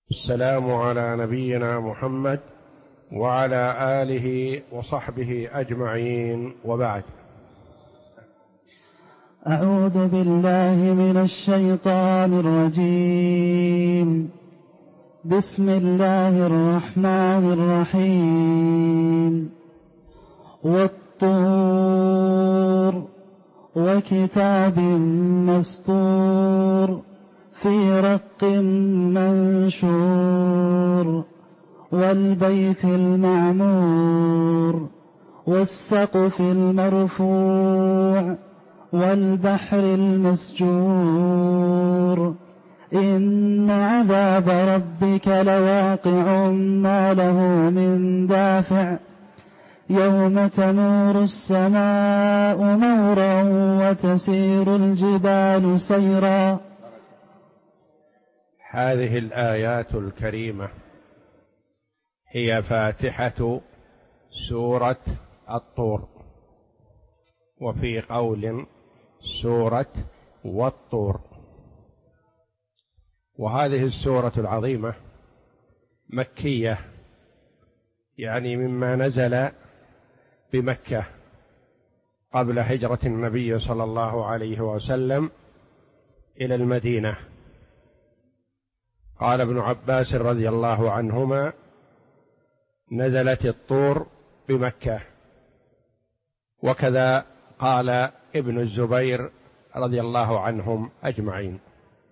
السلام على نبينا محمد وعلى آله وصحبه أجمعين، وبعد. أعوذ بالله من الشيطان الرجيم. بسم الله الرحمن الرحيم. والطور وكتاب مسطور في رق منشور والبيت المعمور والسقف المرفوع والبحر المسجور إن عذاب ربك لواقع ما له من دافع يوم تمور السماء مورا وتسير الجبال سيرا. هذه الآيات الكريمة هي فاتحة سورة الطور، وفي قول سورة والطور. وهذه السورة العظيمة مكية، يعني مما نزل بمكة قبل هجرة النبي صلى الله عليه وسلم إلى المدينة. قال ابن عباس رضي الله عنهما: نزلت الطور بمكة، وكذا قال ابن الزبير رضي الله عنهم أجمعين.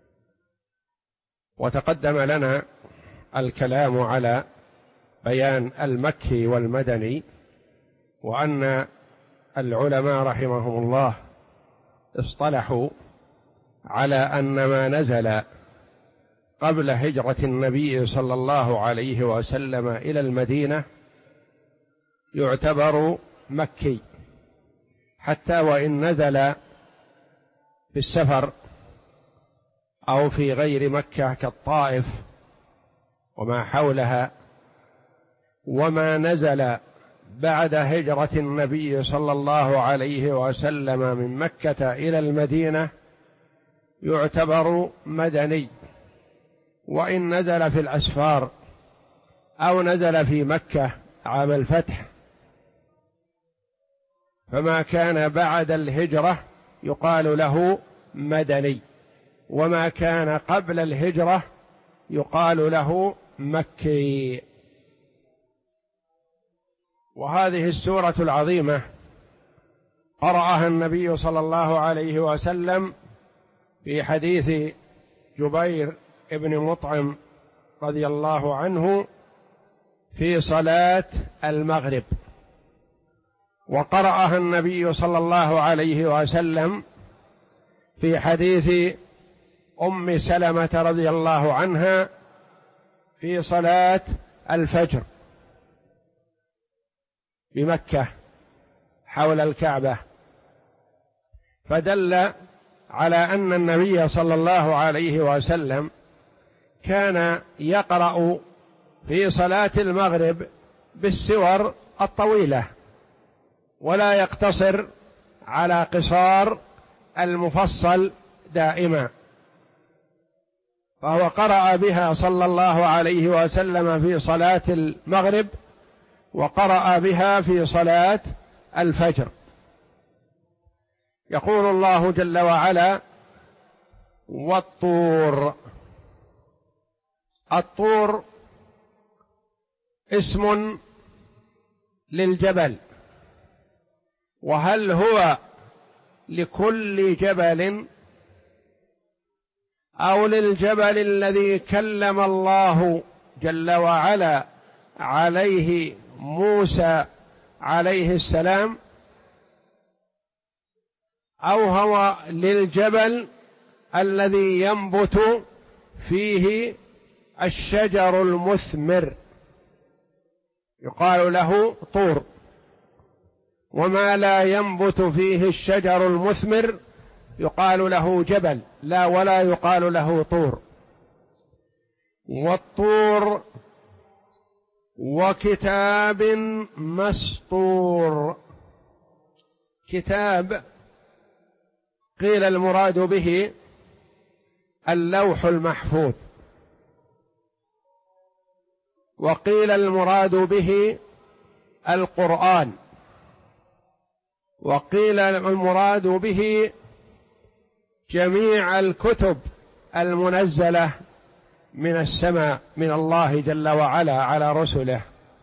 وتقدم لنا الكلام على بيان المكي والمدني، وأن العلماء رحمهم الله اصطلحوا على أن ما نزل قبل هجرة النبي صلى الله عليه وسلم إلى المدينة يعتبر مكي، حتى وإن نزل في السفر أو في غير مكة كالطائف وما حولها. وما نزل بعد هجرة النبي صلى الله عليه وسلم من مكة إلى المدينة يعتبر مدني، وإن نزل في الأسفار أو نزل في مكة عام الفتح، فما كان بعد الهجرة يقال له مدني، وما كان قبل الهجرة يقال له مكي. وهذه السورة العظيمة قرأها النبي صلى الله عليه وسلم في حديث جبير ابن مطعم رضي الله عنه في صلاة المغرب، وقرأها النبي صلى الله عليه وسلم في حديث أم سلمة رضي الله عنها في صلاة الفجر بمكة حول الكعبة، فدل على أن النبي صلى الله عليه وسلم كان يقرأ في صلاة المغرب بالسور الطويلة، ولا يقتصر على قصار المفصل دائما، فهو قرأ بها صلى الله عليه وسلم في صلاة المغرب، وقرأ بها في صلاة الفجر. يقول الله جل وعلا: والطور. الطور اسم للجبل، وهل هو لكل جبل أو للجبل الذي كلم الله جل وعلا عليه موسى عليه السلام، أو هو للجبل الذي ينبت فيه الشجر المثمر يقال له طور، وما لا ينبت فيه الشجر المثمر يقال له جبل لا ولا يقال له طور. والطور وكتاب مسطور. كتاب قيل المراد به اللوح المحفوظ، وقيل المراد به القرآن، وقيل المراد به جميع الكتب المنزلة من السماء من الله جل وعلا على رسله،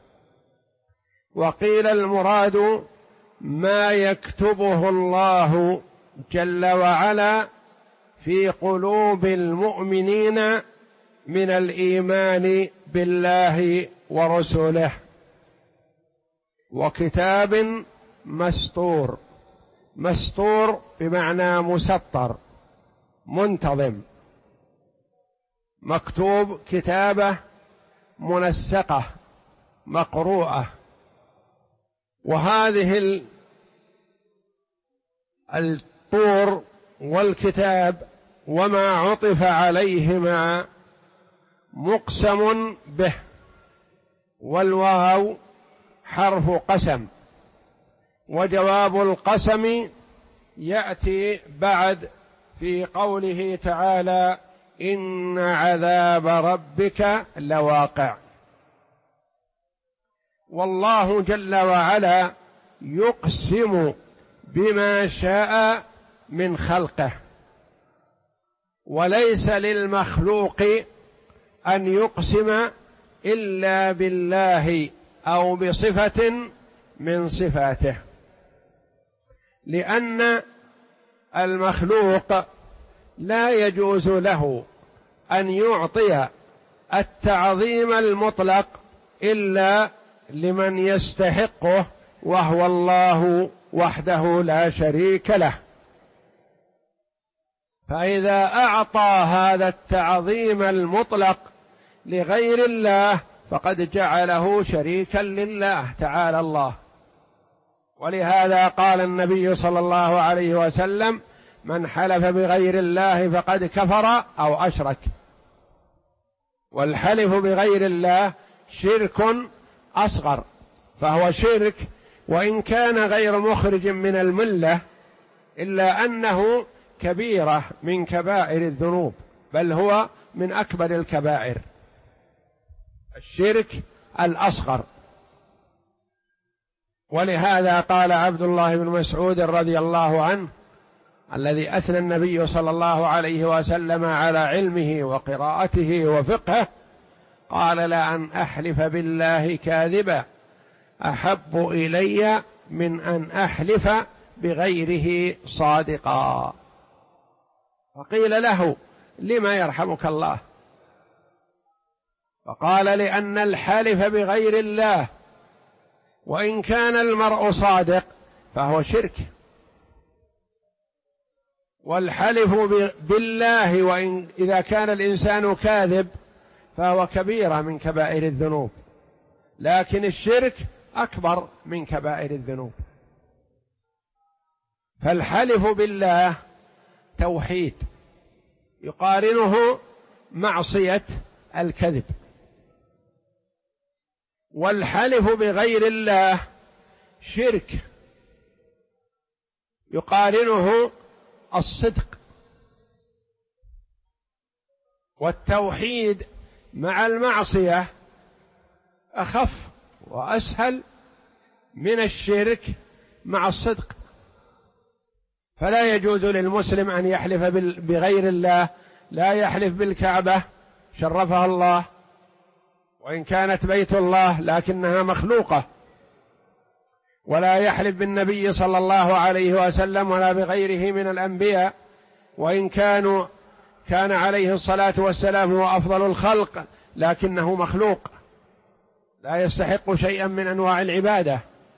وقيل المراد ما يكتبه الله جل وعلا في قلوب المؤمنين من الإيمان بالله ورسله. وكتاب مستور، مستور بمعنى مسطر منتظم، مكتوب كتابة منسقة مقروءة. وهذه الطور والكتاب وما عطف عليهما مقسم به، والواو حرف قسم، وجواب القسم يأتي بعد في قوله تعالى: إن عذاب ربك لواقع. والله جل وعلا يقسم بما شاء من خلقه، وليس للمخلوق أن يقسم إلا بالله أو بصفة من صفاته، لأن المخلوق لا يجوز له أن يعطي التعظيم المطلق إلا لمن يستحقه، وهو الله وحده لا شريك له. فإذا أعطى هذا التعظيم المطلق لغير الله فقد جعله شريكا لله تعالى الله. ولهذا قال النبي صلى الله عليه وسلم: من حلف بغير الله فقد كفر أو أشرك. والحلف بغير الله شرك أصغر، فهو شرك وإن كان غير مخرج من الملة، إلا أنه كبيرة من كبائر الذنوب، بل هو من أكبر الكبائر، الشرك الأصغر. ولهذا قال عبد الله بن مسعود رضي الله عنه، الذي أثنى النبي صلى الله عليه وسلم على علمه وقراءته وفقهه، قال: لأن أحلف بالله كاذبا أحب إلي من أن أحلف بغيره صادقا. فقيل له: لما يرحمك الله؟ فقال: لأن الحالف بغير الله وإن كان المرء صادق فهو شرك، والحلف بالله وإن إذا كان الإنسان كاذب فهو كبيرة من كبائر الذنوب، لكن الشرك أكبر من كبائر الذنوب. فالحلف بالله توحيد يقارنه معصية الكذب، والحلف بغير الله شرك يقارنه الصدق. والتوحيد مع المعصية أخف وأسهل من الشرك مع الصدق. فلا يجوز للمسلم أن يحلف بغير الله، لا يحلف بالكعبة شرفها الله وإن كانت بيت الله لكنها مخلوقة، ولا يحلف بالنبي صلى الله عليه وسلم ولا بغيره من الأنبياء وإن كان عليه الصلاة والسلام هو أفضل الخلق لكنه مخلوق لا يستحق شيئا من أنواع العبادة.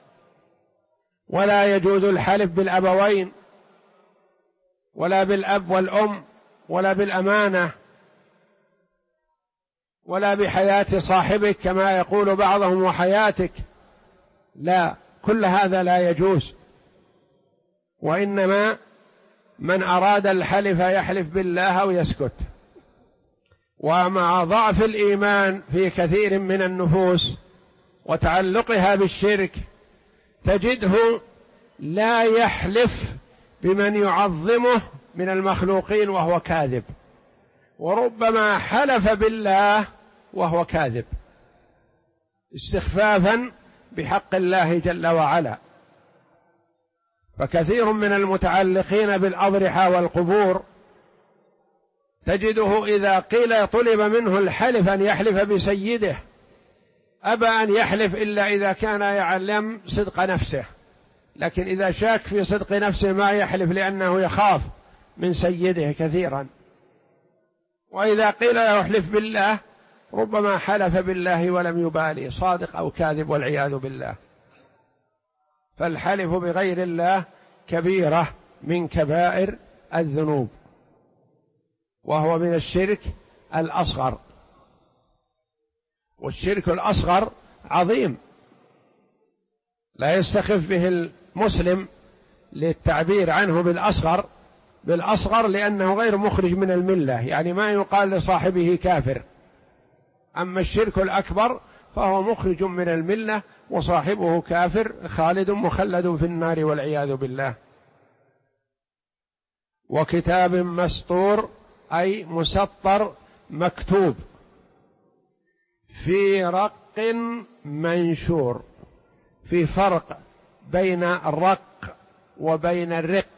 ولا يجوز الحلف بالأبوين ولا بالأب والأم ولا بالأمانة ولا بحياة صاحبك كما يقول بعضهم وحياتك، لا، كل هذا لا يجوز. وإنما من أراد الحلف يحلف بالله أو يسكت. ومع ضعف الإيمان في كثير من النفوس وتعلقها بالشرك تجده لا يحلف بمن يعظمه من المخلوقين وهو كاذب، وربما حلف بالله وهو كاذب. استخفافا بحق الله جل وعلا. فكثير من المتعلقين بالأضرحة والقبور تجده إذا قيل طلب منه الحلف أن يحلف بسيده أبى أن يحلف إلا إذا كان يعلم صدق نفسه، لكن إذا شاك في صدق نفسه ما يحلف لأنه يخاف من سيده كثيرا. وإذا قيل له احلف بالله ربما حلف بالله ولم يبالي صادق أو كاذب والعياذ بالله. فالحلف بغير الله كبيرة من كبائر الذنوب، وهو من الشرك الأصغر، والشرك الأصغر عظيم لا يستخف به المسلم للتعبير عنه بالأصغر لأنه غير مخرج من الملة، يعني ما يقال لصاحبه كافر. أما الشرك الأكبر فهو مخرج من الملة وصاحبه كافر خالد مخلد في النار والعياذ بالله. وكتاب مسطور أي مسطر مكتوب في رق منشور. في فرق بين الرق وبين الرق.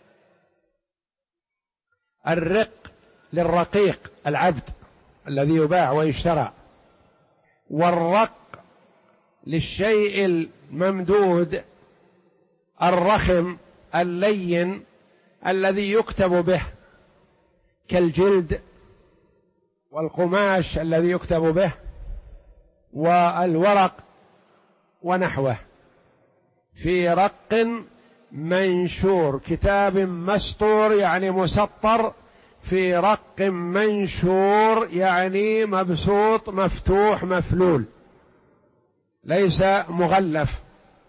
الرق للرقيق العبد الذي يباع ويشترى، والرق للشيء الممدود الرخم اللين الذي يكتب به، كالجلد والقماش الذي يكتب به والورق ونحوه. في رق منشور، كتاب مسطور يعني مسطر، في رق منشور يعني مبسوط مفتوح مفلول ليس مغلف.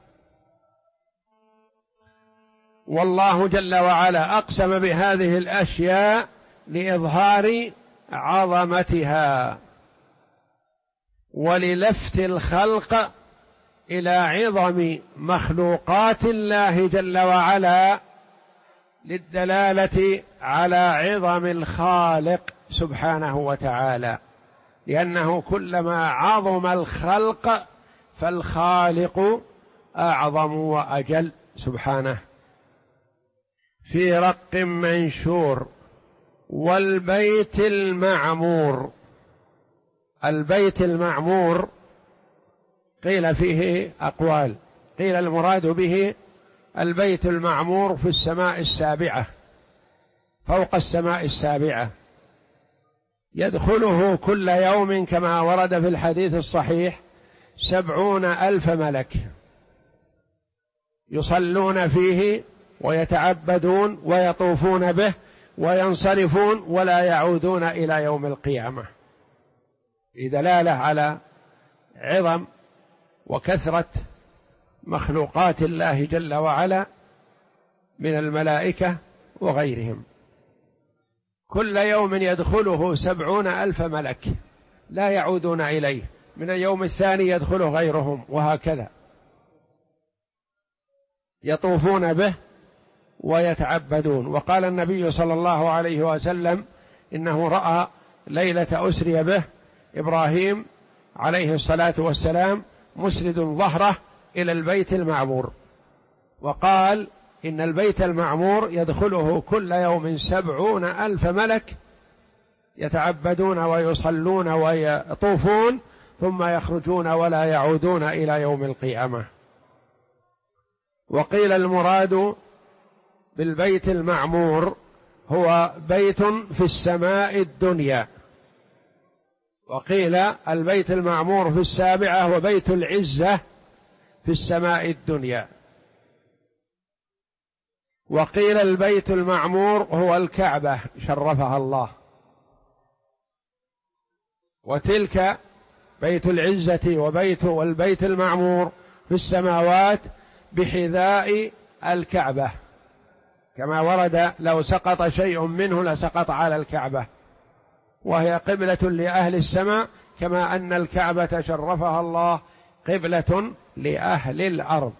والله جل وعلا أقسم بهذه الأشياء لإظهار عظمتها وللفت الخلق إلى عظم مخلوقات الله جل وعلا، للدلالة على عظم الخالق سبحانه وتعالى، لأنه كلما عظم الخلق فالخالق أعظم وأجل سبحانه. في رق منشور. والبيت المعمور. البيت المعمور قيل فيه أقوال، قيل المراد به البيت المعمور في السماء السابعة، فوق السماء السابعة، يدخله كل يوم كما ورد في الحديث الصحيح 70,000 ملك يصلون فيه ويتعبدون ويطوفون به وينصرفون ولا يعودون إلى يوم القيامة، بدلالة على عظم وكثرة مخلوقات الله جل وعلا من الملائكة وغيرهم. كل يوم يدخله 70,000 ملك لا يعودون إليه، من اليوم الثاني يدخله غيرهم، وهكذا يطوفون به ويتعبدون. وقال النبي صلى الله عليه وسلم إنه رأى ليلة أسري به إبراهيم عليه الصلاة والسلام مسند ظهره إلى البيت المعمور، وقال إن البيت المعمور يدخله كل يوم 70,000 ملك يتعبدون ويصلون ويطوفون ثم يخرجون ولا يعودون إلى يوم القيامة. وقيل المراد بالبيت المعمور هو بيت في السماء الدنيا، وقيل البيت المعمور في السابعة هو بيت العزة في السماء الدنيا، وقيل البيت المعمور هو الكعبة شرفها الله، وتلك بيت العزة والبيت المعمور في السماوات بحذاء الكعبة، كما ورد لو سقط شيء منه لسقط على الكعبة، وهي قبلة لأهل السماء، كما أن الكعبة شرفها الله قبلة لأهل الأرض.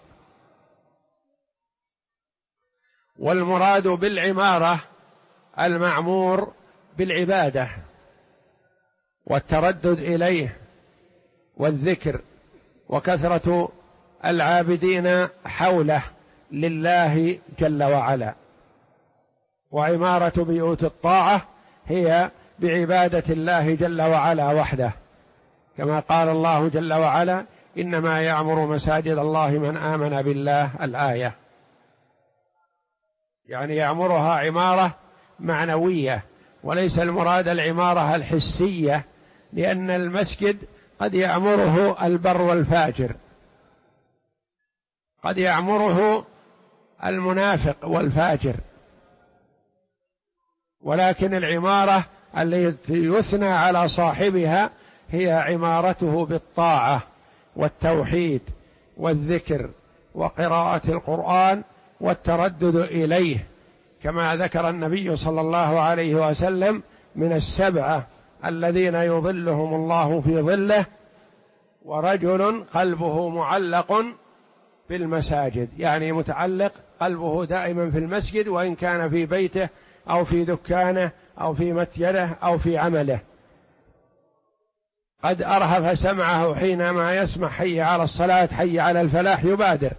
والمراد بالعمارة المعمور بالعبادة والتردد إليه والذكر وكثرة العابدين حوله لله جل وعلا. وعمارة بيوت الطاعة هي بعبادة الله جل وعلا وحده، كما قال الله جل وعلا: إنما يعمر مساجد الله من آمن بالله. الآية يعني يعمرها عمارة معنوية، وليس المراد العمارة الحسية، لأن المسجد قد يعمره البر والفاجر، قد يعمره المنافق والفاجر، ولكن العمارة التي يثنى على صاحبها هي عمارته بالطاعة والتوحيد والذكر وقراءة القرآن والتردد إليه، كما ذكر النبي صلى الله عليه وسلم من السبعة الذين يظلهم الله في ظله: ورجل قلبه معلق بالمساجد، يعني متعلق قلبه دائما في المسجد، وإن كان في بيته أو في دكانه أو في متجره أو في عمله، قد أرهف سمعه حينما يسمع حي على الصلاة حي على الفلاح يبادر.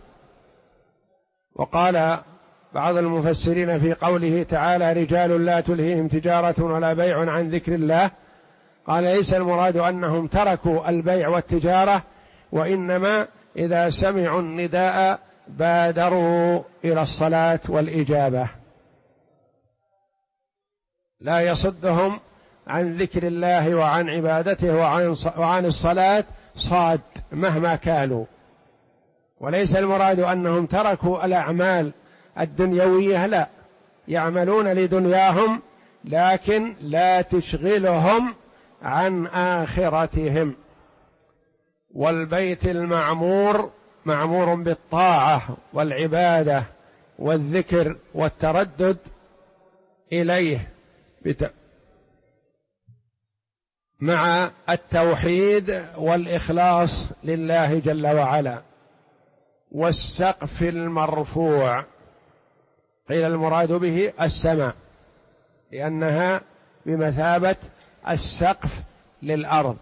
وقال بعض المفسرين في قوله تعالى: رجال لا تلهيهم تجارة ولا بيع عن ذكر الله، قال ليس المراد أنهم تركوا البيع والتجارة، وإنما إذا سمعوا النداء بادروا إلى الصلاة والإجابة، لا يصدهم عن ذكر الله وعن عبادته وعن الصلاة صاد مهما كانوا. وليس المراد أنهم تركوا الأعمال الدنيوية، لا، يعملون لدنياهم لكن لا تشغلهم عن آخرتهم. والبيت المعمور معمور بالطاعة والعبادة والذكر والتردد إليه مع التوحيد والإخلاص لله جل وعلا. والسقف المرفوع قيل المراد به السماء، لأنها بمثابة السقف للأرض.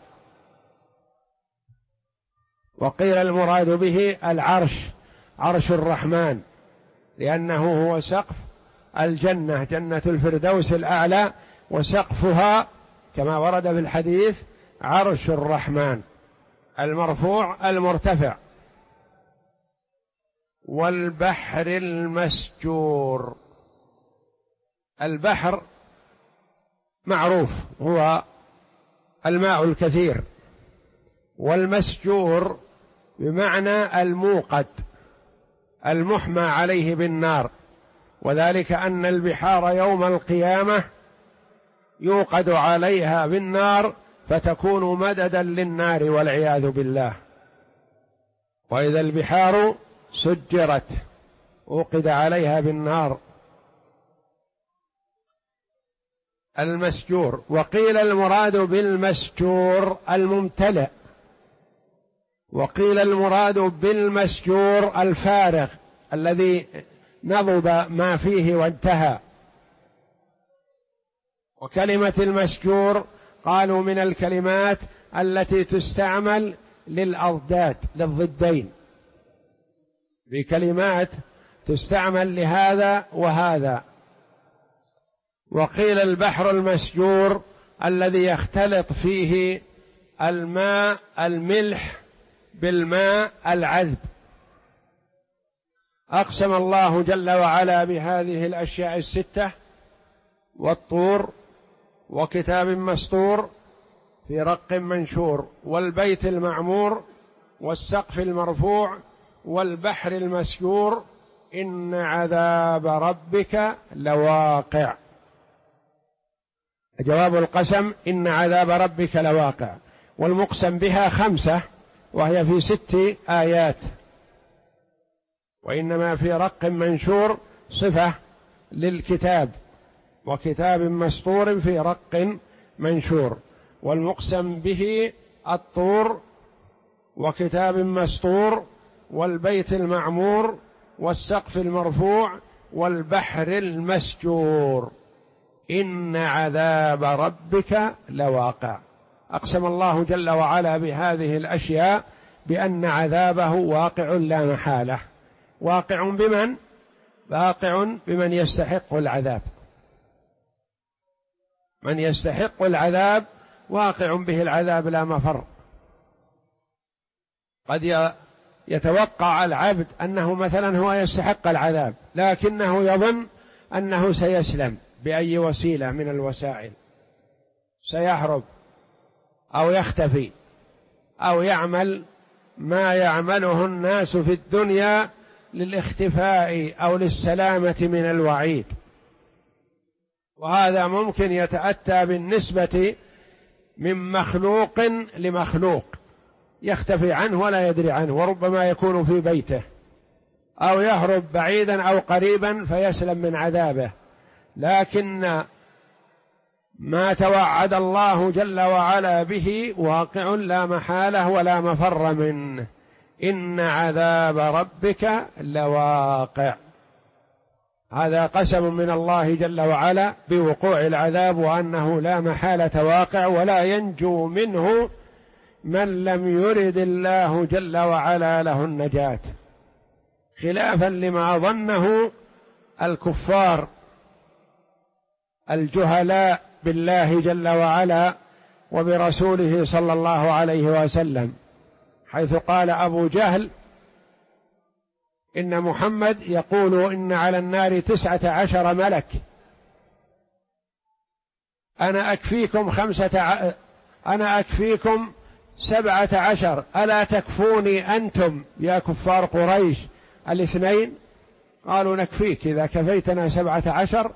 وقيل المراد به العرش، عرش الرحمن، لأنه هو سقف الجنة، جنة الفردوس الأعلى، وسقفها كما ورد في الحديث عرش الرحمن المرفوع المرتفع. والبحر المسجور، البحر معروف هو الماء الكثير، والمسجور بمعنى الموقد المحمى عليه بالنار، وذلك أن البحار يوم القيامة يوقد عليها بالنار فتكون مددا للنار والعياذ بالله. وإذا البحار سجرت أوقد عليها بالنار. المسجور. وقيل المراد بالمسجور الممتلئ، وقيل المراد بالمسجور الفارغ الذي نضب ما فيه وانتهى. وكلمة المسجور قالوا من الكلمات التي تستعمل للأضداد للضدين، بكلمات تستعمل لهذا وهذا. وقيل البحر المسجور الذي يختلط فيه الماء الملح بالماء العذب. أقسم الله جل وعلا بهذه الأشياء الستة: والطور، وكتاب مسطور في رق منشور، والبيت المعمور، والسقف المرفوع، والبحر المسجور، إن عذاب ربك لواقع. جواب القسم إن عذاب ربك لواقع، والمقسم بها 5 وهي في 6 آيات. وإنما في رق منشور صفة للكتاب، وكتاب مسطور في رق منشور، والمقسم به الطور، وكتاب مسطور، والبيت المعمور، والسقف المرفوع، والبحر المسجور، إن عذاب ربك لواقع. أقسم الله جل وعلا بهذه الأشياء بأن عذابه واقع لا محالة. واقع بمن؟ واقع بمن يستحق العذاب. من يستحق العذاب واقع به العذاب لا مفر. قد يتوقع العبد أنه مثلا هو يستحق العذاب، لكنه يظن أنه سيسلم بأي وسيلة من الوسائل، سيهرب أو يختفي أو يعمل ما يعمله الناس في الدنيا للاختفاء أو للسلامة من الوعيد. وهذا ممكن يتأتى بالنسبة من مخلوق لمخلوق، يختفي عنه ولا يدري عنه، وربما يكون في بيته أو يهرب بعيدا أو قريبا فيسلم من عذابه. لكن ما توعد الله جل وعلا به واقع لا محالة ولا مفر منه. إن عذاب ربك لواقع. هذا قسم من الله جل وعلا بوقوع العذاب، وأنه لا محالة واقع ولا ينجو منه من لم يرد الله جل وعلا له النجاة، خلافا لما ظنه الكفار الجهلاء بالله جل وعلا وبرسوله صلى الله عليه وسلم، حيث قال أبو جهل إن محمد يقول إن على النار 19 ملك، أنا أكفيكم 17، ألا تكفوني أنتم يا كفار قريش 2؟ قالوا نكفيك إذا كفيتنا 17.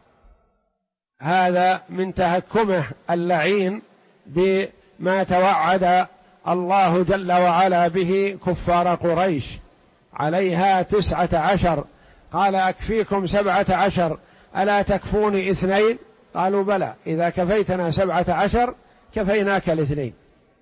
هذا من تهكمه اللعين بما توعد الله جل وعلا به كفار قريش عليها 19. قال أكفيكم 17، ألا تكفوني 2؟ قالوا بلى، إذا كفيتنا 17 كفيناك 2.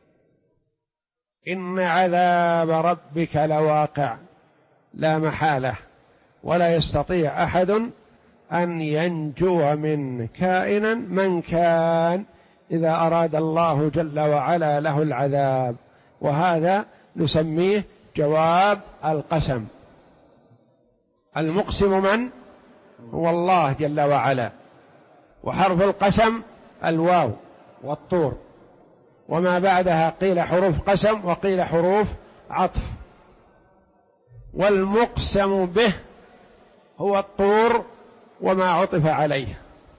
إن عذاب ربك لواقع لا محالة، ولا يستطيع أحد أن ينجو من كائنا من كان إذا أراد الله جل وعلا له العذاب. وهذا نسميه جواب القسم. المقسم من؟ هو الله جل وعلا، وحرف القسم الواو والطور، وما بعدها قيل حروف قسم وقيل حروف عطف. والمقسم به هو الطور وما عطف عليه.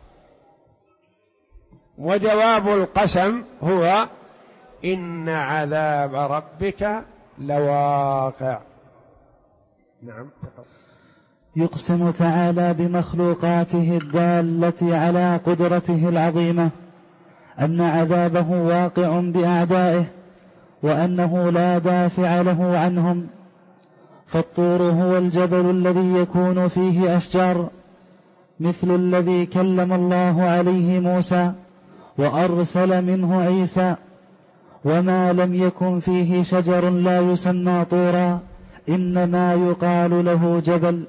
وجواب القسم هو إن عذاب ربك لواقع. نعم. يقسم تعالى بمخلوقاته الدالة على قدرته العظيمة أن عذابه واقع بأعدائه، وأنه لا دافع له عنهم. فالطور هو الجبل الذي يكون فيه أشجار، مثل الذي كلم الله عليه موسى وأرسل منه عيسى. وما لم يكن فيه شجر لا يسمى طورا، إنما يقال له جبل.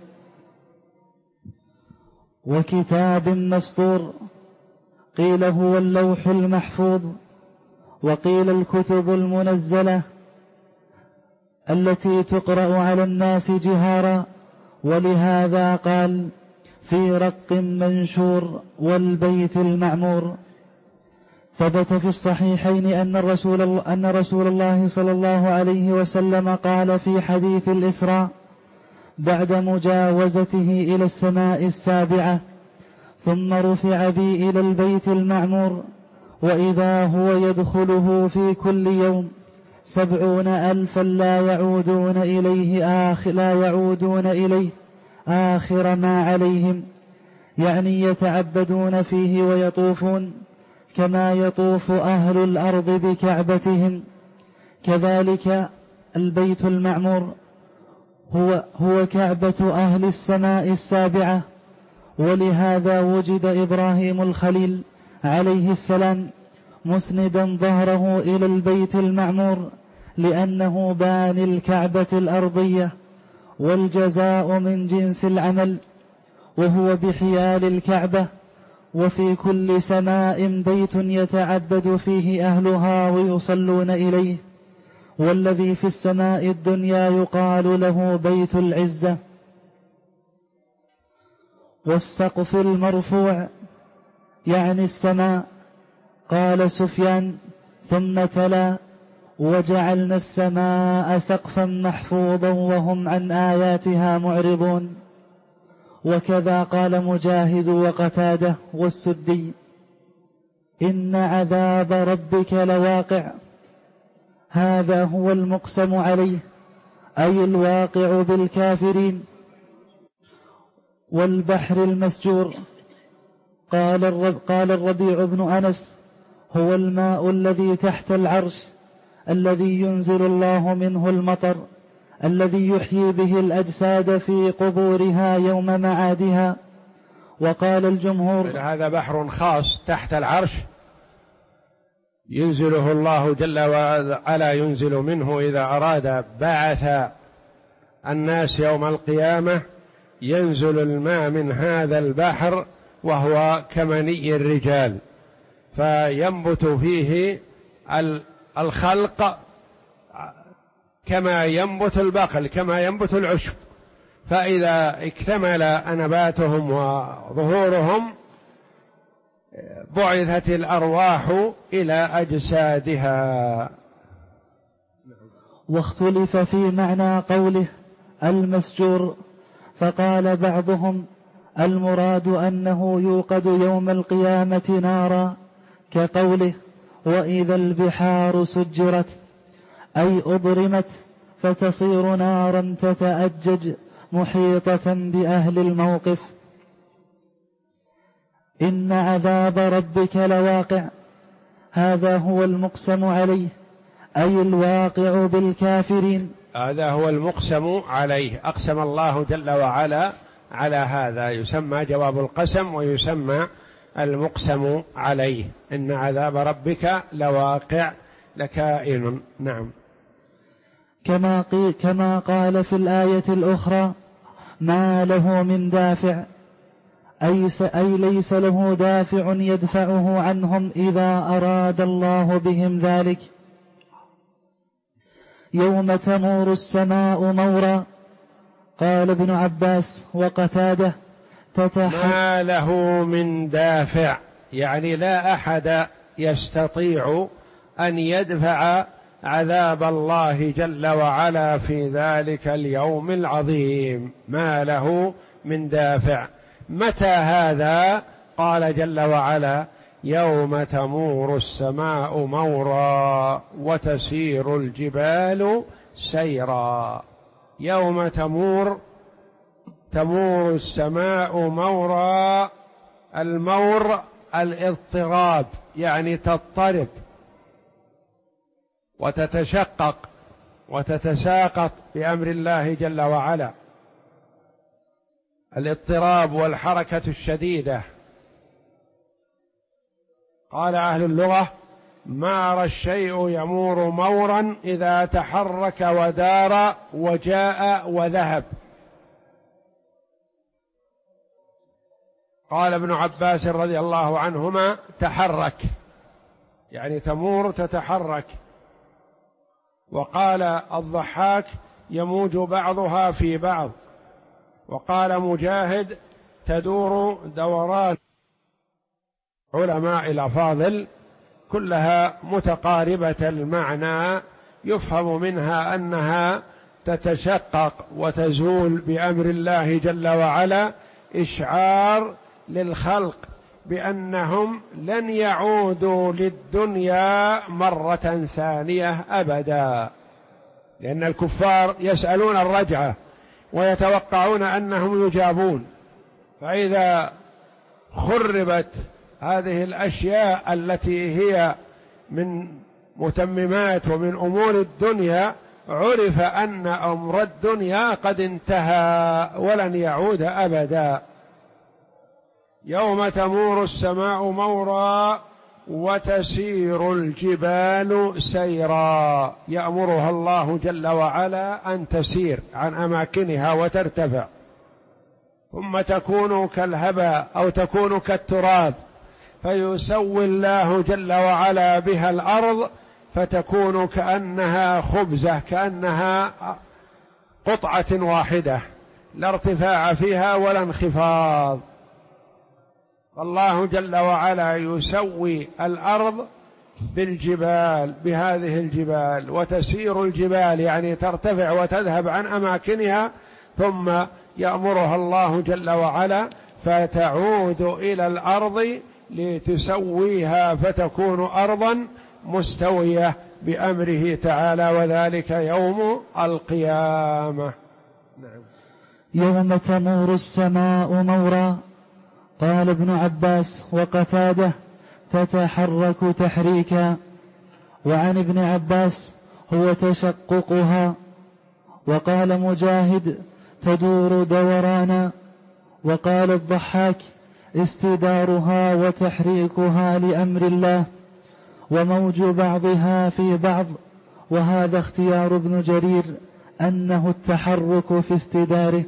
وكتاب مسطور، قيل هو اللوح المحفوظ، وقيل الكتب المنزلة التي تقرأ على الناس جهارا، ولهذا قال في رق منشور والبيت المعمور. ثبت في الصحيحين أن رسول الله صلى الله عليه وسلم قال في حديث الإسراء بعد مجاوزته إلى السماء السابعة: ثم رفع بي إلى البيت المعمور، وإذا هو يدخله في كل يوم 70,000 لا يعودون إليه آخر ما عليهم، يعني يتعبدون فيه ويطوفون كما يطوف أهل الأرض بكعبتهم. كذلك البيت المعمور هو كعبة أهل السماء السابعة. ولهذا وجد إبراهيم الخليل عليه السلام مسندا ظهره إلى البيت المعمور، لأنه باني الكعبة الأرضية، والجزاء من جنس العمل، وهو بحيال الكعبة. وفي كل سماء بيت يتعبد فيه أهلها ويصلون إليه، والذي في السماء الدنيا يقال له بيت العزة. والسقف المرفوع يعني السماء. قال سفيان ثم تلا وجعلنا السماء سقفا محفوظا وهم عن آياتها معرضون. وكذا قال مجاهد وقتاده والسدي إن عذاب ربك لواقع، هذا هو المقسم عليه أي الواقع بالكافرين. والبحر المسجور قال الربيع بن أنس هو الماء الذي تحت العرش الذي ينزل الله منه المطر الذي يحيي به الأجساد في قبورها يوم معادها. وقال الجمهور هذا بحر خاص تحت العرش ينزله الله جل وعلا، ينزل منه إذا أراد بعث الناس يوم القيامة، ينزل الماء من هذا البحر وهو كمني الرجال، فينبت فيه الخلق كما ينبت البقل، كما ينبت العشب، فإذا اكتمل نباتهم وظهورهم بعثت الأرواح إلى أجسادها. واختلف في معنى قوله المسجور، فقال بعضهم المراد أنه يوقد يوم القيامة نارا، كقوله وإذا البحار سجرت، أي أضرمت فتصير نارا تتأجج محيطة بأهل الموقف. إن عذاب ربك لواقع، هذا هو المقسم عليه أي الواقع بالكافرين. هذا هو المقسم عليه، أقسم الله جل وعلا على هذا، يسمى جواب القسم ويسمى المقسم عليه. إن عذاب ربك لواقع لكائن. نعم. كما قال في الآية الأخرى ما له من دافع، أي ليس له دافع يدفعه عنهم إذا أراد الله بهم ذلك. يوم تمور السماء مورا، قال ابن عباس وقتاده ما له من دافع، يعني لا أحد يستطيع أن يدفع عذاب الله جل وعلا في ذلك اليوم العظيم. ما له من دافع. متى هذا؟ قال جل وعلا يوم تمور السماء مورا وتسير الجبال سيرا. يوم تمور السماء مورا. المور الاضطراب، يعني تضطرب وتتشقق وتتساقط بأمر الله جل وعلا. الاضطراب والحركة الشديدة. قال أهل اللغة مار الشيء يمور مورا إذا تحرك ودار وجاء وذهب. قال ابن عباس رضي الله عنهما تحرك، يعني تمور تتحرك. وقال الضحاك يموج بعضها في بعض. وقال مجاهد تدور دوران. علماء الأفاضل كلها متقاربة المعنى، يفهم منها أنها تتشقق وتزول بأمر الله جل وعلا، إشعار للخلق بأنهم لن يعودوا للدنيا مرة ثانية أبدا، لأن الكفار يسألون الرجعة ويتوقعون أنهم يجابون. فإذا خربت هذه الأشياء التي هي من متممات ومن أمور الدنيا، عرف أن أمر الدنيا قد انتهى ولن يعود أبدا. يوم تمور السماء مورا وتسير الجبال سيرا، يأمرها الله جل وعلا أن تسير عن أماكنها وترتفع، ثم تكون كالهباء أو تكون كالتراب، فيسوي الله جل وعلا بها الأرض فتكون كأنها خبزة، كأنها قطعة واحدة، لا ارتفاع فيها ولا انخفاض. الله جل وعلا يسوي الأرض بالجبال، بهذه الجبال، وتسير الجبال يعني ترتفع وتذهب عن أماكنها، ثم يأمرها الله جل وعلا فتعود إلى الأرض لتسويها فتكون أرضا مستوية بأمره تعالى، وذلك يوم القيامة. نعم. يوم تمور السماء مورا. قال ابن عباس وقتاده: تتحرك تحريكا. وعن ابن عباس: هو تشققها. وقال مجاهد: تدور دورانا. وقال الضحاك: استدارها وتحريكها لأمر الله، وموج بعضها في بعض. وهذا اختيار ابن جرير أنه التحرك في استداره.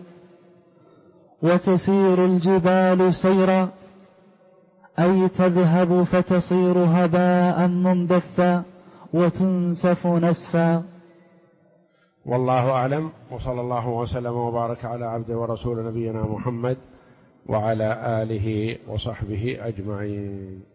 وتسير الجبال سيرا، أي تذهب فتصير هباء منبثا وتنسف نسفا. والله أعلم، وصلى الله وسلم وبارك على عبده ورسول نبينا محمد وعلى آله وصحبه أجمعين.